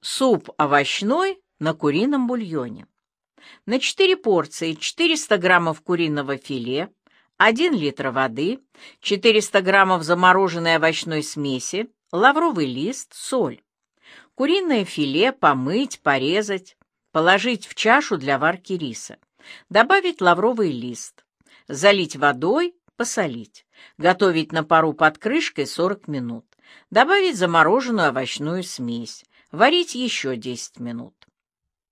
Суп овощной на курином бульоне. На 4 порции 400 граммов куриного филе, 1 литр воды, 400 граммов замороженной овощной смеси, лавровый лист, соль. Куриное филе помыть, порезать, положить в чашу для варки риса. Добавить лавровый лист. Залить водой, посолить. Готовить на пару под крышкой 40 минут. Добавить замороженную овощную смесь. Варить еще 10 минут.